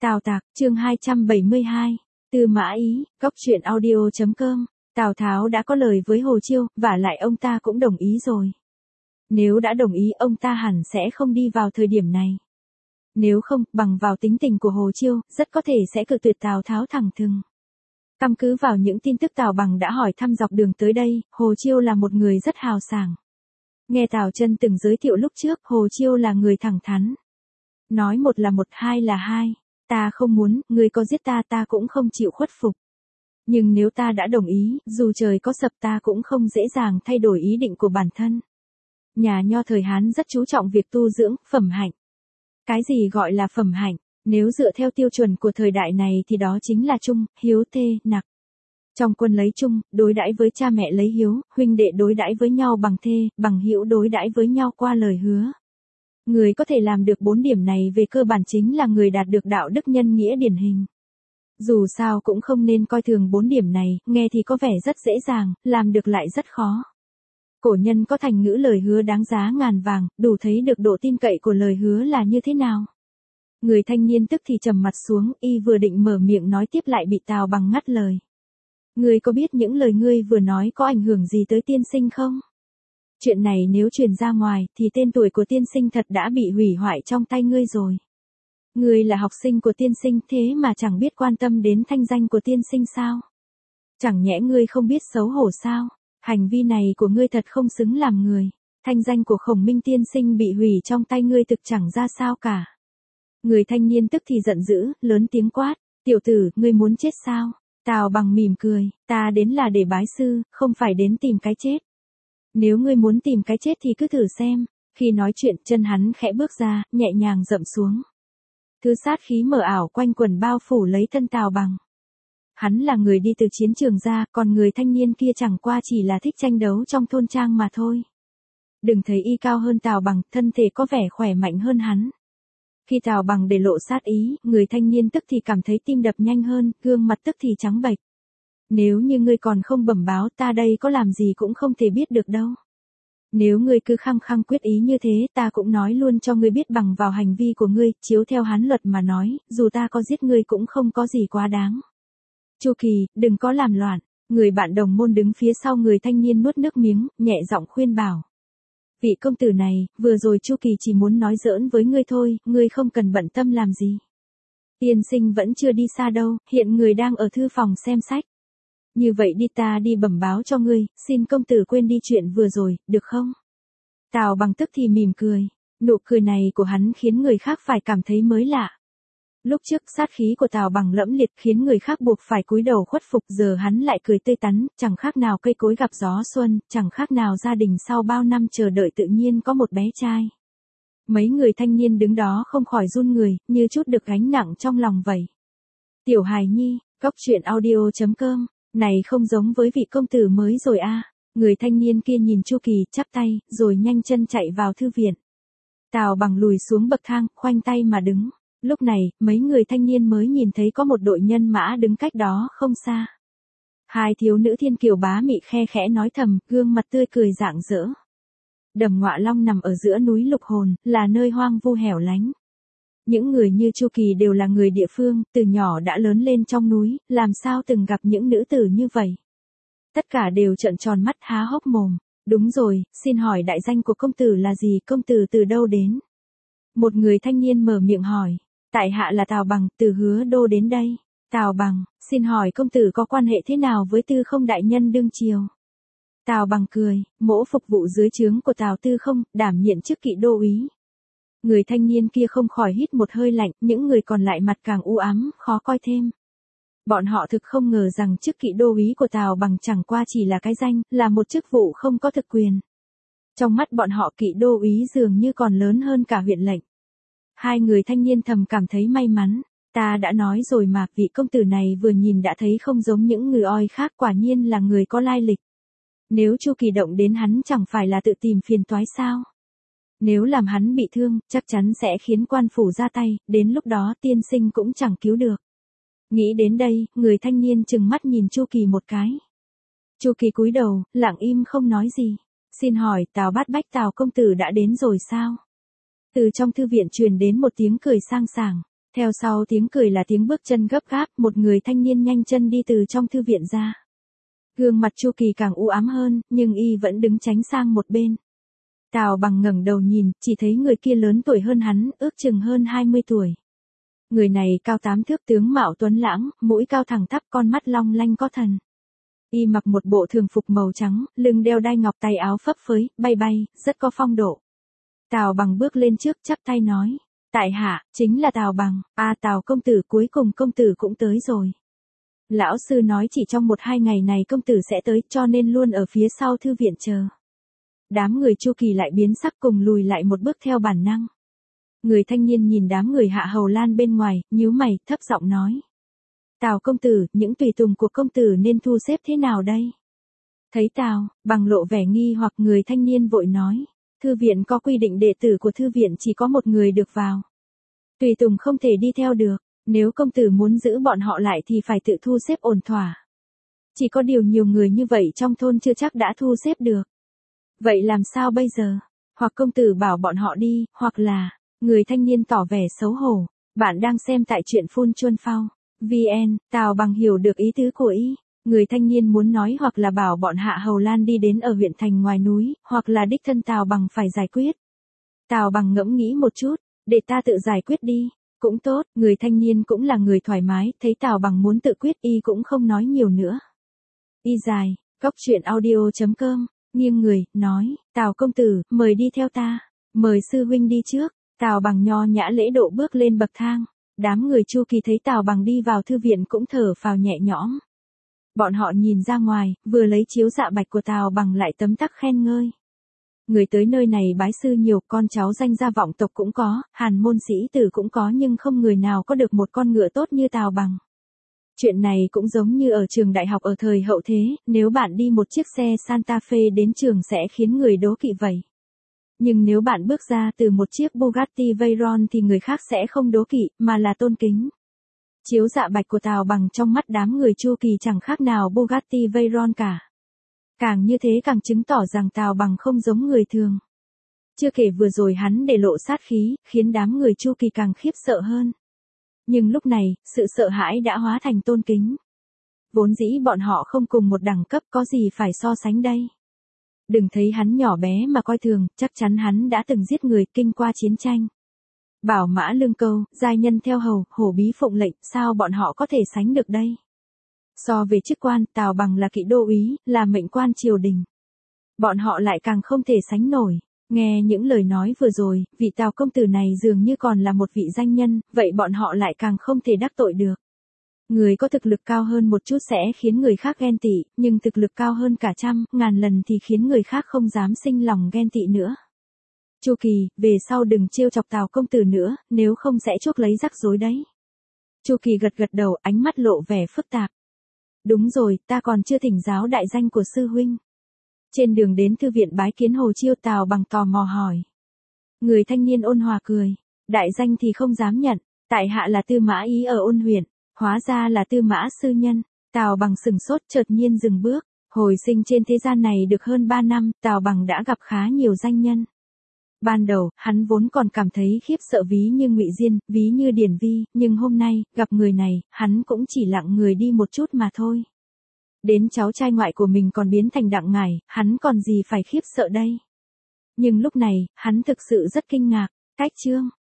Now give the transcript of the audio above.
Tào Tạc, chương 272. Tư Mã Ý, Cốc truyện audio.com. Tào Tháo đã có lời với Hồ Chiêu, vả lại ông ta cũng đồng ý rồi. Nếu đã đồng ý ông ta hẳn sẽ không đi vào thời điểm này. Nếu không, bằng vào tính tình của Hồ Chiêu, rất có thể sẽ cự tuyệt Tào Tháo thẳng thừng. Căn cứ vào những tin tức Tào Bằng đã hỏi thăm dọc đường tới đây, Hồ Chiêu là một người rất hào sảng. Nghe Tào Chân từng giới thiệu lúc trước, Hồ Chiêu là người thẳng thắn. Nói một là một, hai là hai. Ta không muốn, ngươi có giết ta ta cũng không chịu khuất phục. Nhưng nếu ta đã đồng ý, dù trời có sập ta cũng không dễ dàng thay đổi ý định của bản thân. Nhà Nho thời Hán rất chú trọng việc tu dưỡng, phẩm hạnh. Cái gì gọi là phẩm hạnh? Nếu dựa theo tiêu chuẩn của thời đại này thì đó chính là trung, hiếu, thê, nặc. Trong quân lấy trung, đối đãi với cha mẹ lấy hiếu, huynh đệ đối đãi với nhau bằng thê, bằng hữu đối đãi với nhau qua lời hứa. Người có thể làm được 4 điểm này về cơ bản chính là người đạt được đạo đức nhân nghĩa điển hình. Dù sao cũng không nên coi thường 4 điểm này, nghe thì có vẻ rất dễ dàng, làm được lại rất khó. Cổ nhân có thành ngữ lời hứa đáng giá ngàn vàng, đủ thấy được độ tin cậy của lời hứa là như thế nào. Người thanh niên tức thì trầm mặt xuống, y vừa định mở miệng nói tiếp lại bị Tào Bằng ngắt lời. Ngươi có biết những lời ngươi vừa nói có ảnh hưởng gì tới tiên sinh không? Chuyện này nếu truyền ra ngoài thì tên tuổi của tiên sinh thật đã bị hủy hoại trong tay ngươi rồi. Ngươi là học sinh của tiên sinh thế mà chẳng biết quan tâm đến thanh danh của tiên sinh sao? Chẳng nhẽ ngươi không biết xấu hổ sao? Hành vi này của ngươi thật không xứng làm người. Thanh danh của Khổng Minh tiên sinh bị hủy trong tay ngươi thực chẳng ra sao cả. Người thanh niên tức thì giận dữ, lớn tiếng quát. Tiểu tử, ngươi muốn chết sao? Tào Bằng mỉm cười, ta đến là để bái sư, không phải đến tìm cái chết. Nếu ngươi muốn tìm cái chết thì cứ thử xem. Khi nói chuyện, chân hắn khẽ bước ra, nhẹ nhàng dậm xuống. Thứ sát khí mờ ảo quanh quần bao phủ lấy thân Tào Bằng. Hắn là người đi từ chiến trường ra, còn người thanh niên kia chẳng qua chỉ là thích tranh đấu trong thôn trang mà thôi. Đừng thấy y cao hơn Tào Bằng, thân thể có vẻ khỏe mạnh hơn hắn. Khi Tào Bằng để lộ sát ý, người thanh niên tức thì cảm thấy tim đập nhanh hơn, gương mặt tức thì trắng bệch. Nếu như ngươi còn không bẩm báo ta đây có làm gì cũng không thể biết được đâu. Nếu ngươi cứ khăng khăng quyết ý như thế ta cũng nói luôn cho ngươi biết bằng vào hành vi của ngươi, chiếu theo Hán luật mà nói, dù ta có giết ngươi cũng không có gì quá đáng. Chu Kỳ, đừng có làm loạn, người bạn đồng môn đứng phía sau người thanh niên nuốt nước miếng, nhẹ giọng khuyên bảo. Vị công tử này, vừa rồi Chu Kỳ chỉ muốn nói giỡn với ngươi thôi, ngươi không cần bận tâm làm gì. Tiên sinh vẫn chưa đi xa đâu, hiện người đang ở thư phòng xem sách. Như vậy đi ta đi bẩm báo cho ngươi, xin công tử quên đi chuyện vừa rồi, được không? Tào Bằng tức thì mỉm cười, nụ cười này của hắn khiến người khác phải cảm thấy mới lạ. Lúc trước sát khí của Tào Bằng lẫm liệt khiến người khác buộc phải cúi đầu khuất phục, giờ hắn lại cười tươi tắn, chẳng khác nào cây cối gặp gió xuân, chẳng khác nào gia đình sau bao năm chờ đợi tự nhiên có một bé trai. Mấy người thanh niên đứng đó không khỏi run người, như chút được gánh nặng trong lòng vậy. Tiểu hài nhi, Cốc truyện audio.com, này không giống với vị công tử mới rồi a. Người thanh niên kia nhìn Chu Kỳ, chắp tay, rồi nhanh chân chạy vào thư viện. Tào Bằng lùi xuống bậc thang, khoanh tay mà đứng. Lúc này, mấy người thanh niên mới nhìn thấy có một đội nhân mã đứng cách đó không xa. Hai thiếu nữ thiên kiều bá mị khe khẽ nói thầm, gương mặt tươi cười rạng rỡ. Đầm Ngọa Long nằm ở giữa núi Lục Hồn, là nơi hoang vu hẻo lánh. Những người như Chu Kỳ đều là người địa phương, từ nhỏ đã lớn lên trong núi, làm sao từng gặp những nữ tử như vậy. Tất cả đều trợn tròn mắt há hốc mồm. Đúng rồi, xin hỏi đại danh của công tử là gì, công tử từ đâu đến? Một người thanh niên mở miệng hỏi. Tại hạ là Tào Bằng, từ Hứa Đô đến đây. Tào Bằng, xin hỏi công tử có quan hệ thế nào với Tư Không đại nhân đương triều? Tào Bằng cười, mỗ phục vụ dưới trướng của Tào Tư Không, đảm nhiệm chức kỵ đô úy. Người thanh niên kia không khỏi hít một hơi lạnh, những người còn lại mặt càng u ám, khó coi thêm. Bọn họ thực không ngờ rằng chức kỵ đô úy của Tào Bằng chẳng qua chỉ là cái danh, là một chức vụ không có thực quyền. Trong mắt bọn họ kỵ đô úy dường như còn lớn hơn cả huyện lệnh. Hai người thanh niên thầm cảm thấy may mắn. Ta đã nói rồi mà, vị công tử này vừa nhìn đã thấy không giống những người oi khác, quả nhiên là người có lai lịch. Nếu Chu Kỳ động đến hắn chẳng phải là tự tìm phiền toái sao? Nếu làm hắn bị thương, chắc chắn sẽ khiến quan phủ ra tay, đến lúc đó tiên sinh cũng chẳng cứu được. Nghĩ đến đây, người thanh niên trừng mắt nhìn Chu Kỳ một cái. Chu Kỳ cúi đầu, lặng im không nói gì. Xin hỏi, Tào Bát Bách Tào công tử đã đến rồi sao? Từ trong thư viện truyền đến một tiếng cười sang sảng. Theo sau tiếng cười là tiếng bước chân gấp gáp, một người thanh niên nhanh chân đi từ trong thư viện ra. Gương mặt Chu Kỳ càng u ám hơn, nhưng y vẫn đứng tránh sang một bên. Tào Bằng ngẩng đầu nhìn, chỉ thấy người kia lớn tuổi hơn hắn, ước chừng hơn 20 tuổi. Người này cao 8 thước, tướng mạo tuấn lãng, mũi cao thẳng tắp, con mắt long lanh có thần. Y mặc một bộ thường phục màu trắng, lưng đeo đai ngọc, tay áo phấp phới, bay bay, rất có phong độ. Tào Bằng bước lên trước, chắp tay nói: "Tại hạ, chính là Tào Bằng." Tào công tử, cuối cùng công tử cũng tới rồi. Lão sư nói chỉ trong 1-2 ngày này công tử sẽ tới, cho nên luôn ở phía sau thư viện chờ. Đám người Chu Kỳ lại biến sắc, cùng lùi lại một bước theo bản năng. Người thanh niên nhìn đám người Hạ Hầu Lan bên ngoài, nhíu mày, thấp giọng nói: "Tào công tử, những tùy tùng của công tử nên thu xếp thế nào đây?" Thấy Tào Bằng lộ vẻ nghi hoặc, người thanh niên vội nói: "Thư viện có quy định đệ tử của thư viện chỉ có một người được vào. Tùy tùng không thể đi theo được, nếu công tử muốn giữ bọn họ lại thì phải tự thu xếp ổn thỏa. Chỉ có điều nhiều người như vậy trong thôn chưa chắc đã thu xếp được. Vậy làm sao bây giờ? Hoặc công tử bảo bọn họ đi, hoặc là..." Người thanh niên tỏ vẻ xấu hổ: "Bạn đang xem tại truyện Phun Chuân Phao VN." Tào Bằng hiểu được ý tứ của y. Người thanh niên muốn nói hoặc là bảo bọn Hạ Hầu Lan đi đến ở huyện thành ngoài núi, hoặc là đích thân Tào Bằng phải giải quyết. Tào Bằng ngẫm nghĩ một chút: "Để ta tự giải quyết đi." "Cũng tốt." Người thanh niên cũng là người thoải mái, thấy Tào Bằng muốn tự quyết, y cũng không nói nhiều nữa. Y dài, goctruyện.audio.com, nghiêng người, nói: "Tào công tử, mời đi theo ta. Mời sư huynh đi trước." Tào Bằng nho nhã lễ độ bước lên bậc thang. Đám người Chu Kỳ thấy Tào Bằng đi vào thư viện cũng thở phào nhẹ nhõm. Bọn họ nhìn ra ngoài, vừa lấy chiếu dạ bạch của Tào Bằng lại tấm tắc khen ngơi. Người tới nơi này bái sư nhiều, con cháu danh gia vọng tộc cũng có, hàn môn sĩ tử cũng có, nhưng không người nào có được một con ngựa tốt như Tào Bằng. Chuyện này cũng giống như ở trường đại học ở thời hậu thế, nếu bạn đi một chiếc xe Santa Fe đến trường sẽ khiến người đố kỵ vậy. Nhưng nếu bạn bước ra từ một chiếc Bugatti Veyron thì người khác sẽ không đố kỵ, mà là tôn kính. Chiếu dạ bạch của Tào Bằng trong mắt đám người Chu Kỳ chẳng khác nào Bugatti Veyron cả. Càng như thế càng chứng tỏ rằng Tào Bằng không giống người thường. Chưa kể vừa rồi hắn để lộ sát khí, khiến đám người Chu Kỳ càng khiếp sợ hơn. Nhưng lúc này, sự sợ hãi đã hóa thành tôn kính. Vốn dĩ bọn họ không cùng một đẳng cấp, có gì phải so sánh đây. Đừng thấy hắn nhỏ bé mà coi thường, chắc chắn hắn đã từng giết người, kinh qua chiến tranh. Bảo mã lương câu, giai nhân theo hầu, hổ bí phụng lệnh, sao bọn họ có thể sánh được đây? So về chức quan, Tào Bằng là kỵ đô úy, là mệnh quan triều đình. Bọn họ lại càng không thể sánh nổi. Nghe những lời nói vừa rồi, vị Tào công tử này dường như còn là một vị danh nhân, vậy bọn họ lại càng không thể đắc tội được. Người có thực lực cao hơn một chút sẽ khiến người khác ghen tị, nhưng thực lực cao hơn cả trăm, ngàn lần thì khiến người khác không dám sinh lòng ghen tị nữa. Chu Kỳ, về sau đừng trêu chọc Tào công tử nữa, nếu không sẽ chuốc lấy rắc rối đấy. Chu Kỳ gật gật đầu, ánh mắt lộ vẻ phức tạp. Đúng rồi, ta còn chưa thỉnh giáo đại danh của sư huynh. Trên đường đến thư viện bái kiến Hồ Chiêu, Tào Bằng tò mò hỏi. Người thanh niên ôn hòa cười. Đại danh thì không dám nhận, tại hạ là Tư Mã Ý ở Ôn huyện. Hóa ra là Tư Mã sư nhân. Tào Bằng sừng sốt, chợt nhiên dừng bước. Hồi sinh trên thế gian này được hơn 3 năm, Tào Bằng đã gặp khá nhiều danh nhân. Ban đầu, hắn vốn còn cảm thấy khiếp sợ ví như Ngụy Diên, ví như Điển Vi, nhưng hôm nay, gặp người này, hắn cũng chỉ lặng người đi một chút mà thôi. Đến cháu trai ngoại của mình còn biến thành Đặng Ngải, hắn còn gì phải khiếp sợ đây. Nhưng lúc này, hắn thực sự rất kinh ngạc. Cách chương